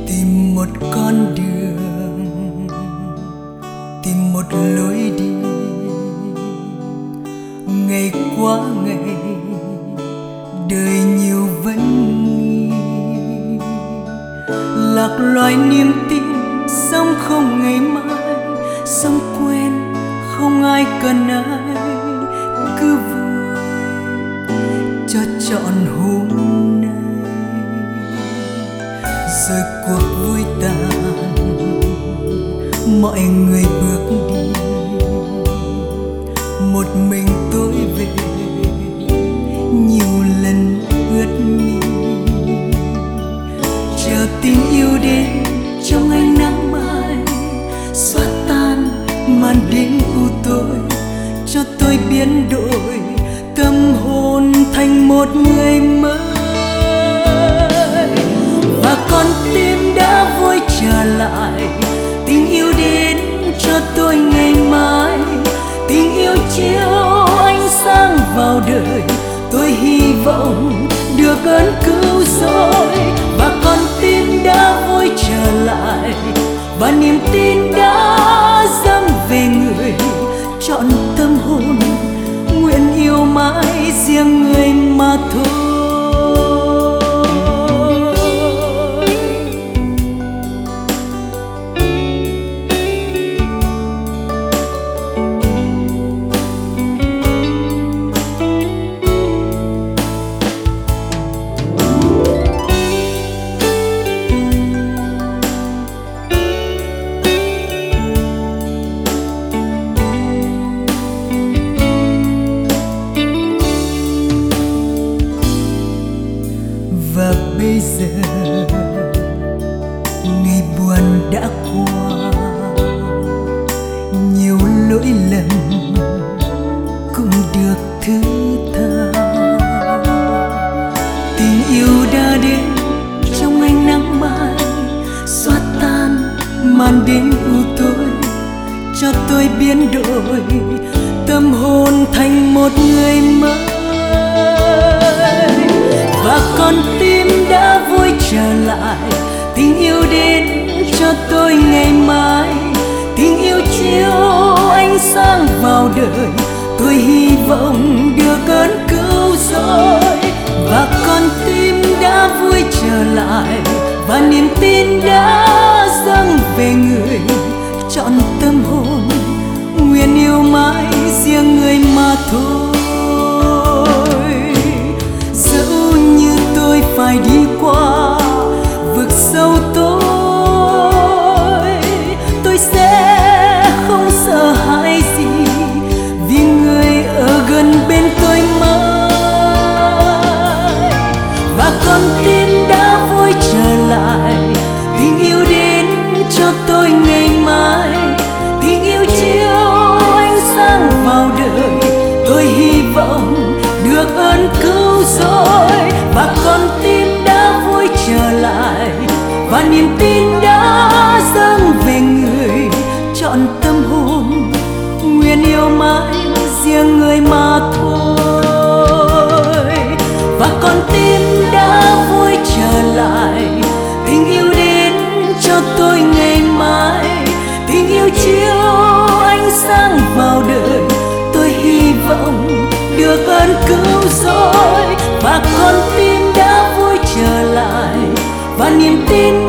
Tìm một con đường, tìm một lối đi, ngày qua ngày đời nhiều vấn nghi, lạc loài niềm tin sống không ngày mai, sống quên không ai cần ai, cứ vui cho trọn hôm nay. Rồi cuộc vui tàn, mọi người bước đi, một mình tôi về nhiều lần ướt mi, chờ tình yêu đến trong ánh nắng mai, xóa tan màn đêm u tối, cho tôi biến đổi tâm hồn thành một người mới. Và con tim đã vui trở lại, tình yêu đến cho tôi ngày mai, tình yêu chiếu ánh sáng vào đời, tôi hy vọng được ơn cứu rỗi. Và con tim đã vui trở lại, và niềm tin đã dâng về người, trọn tâm hồn nguyện yêu mãi riêng người mà thôi. Và bây giờ ngày buồn đã qua, nhiều lỗi lầm cũng được thứ tha. Tình yêu đã đến trong ánh nắng mai, xóa tan màn đêm u tối, cho tôi biến đổi tâm hồn thành một người mới. Và con tim đã vui trở lại, tình yêu đến cho tôi ngày mai, tình yêu chiếu ánh sáng vào đời, tôi hy vọng được ơn cứu rỗi. Và con tim đã vui trở lại, và niềm tin đã dâng về người, trọn tâm hồn nguyện yêu mãi riêng người mà thôi. Phải đi qua vực sâu tôi sẽ không sợ hãi gì, vì người ở gần bên tôi mãi. Và con tim đã vui trở lại, tình yêu đến cho tôi ngày mai, tình yêu chiếu ánh sáng vào đời, tôi hy vọng được ơn cứu rỗi. Và con tim đã vui trở lại, và niềm tin đã dâng về người, trọn tâm hồn nguyện yêu mãi riêng người mà thôi. Và con tim đã vui trở lại, tình yêu đến cho tôi ngày mai, tình yêu chiếu ánh sáng vào đời, tôi hy vọng được ơn cứu rỗi. Và con tim đã vui trở lại, và niềm tin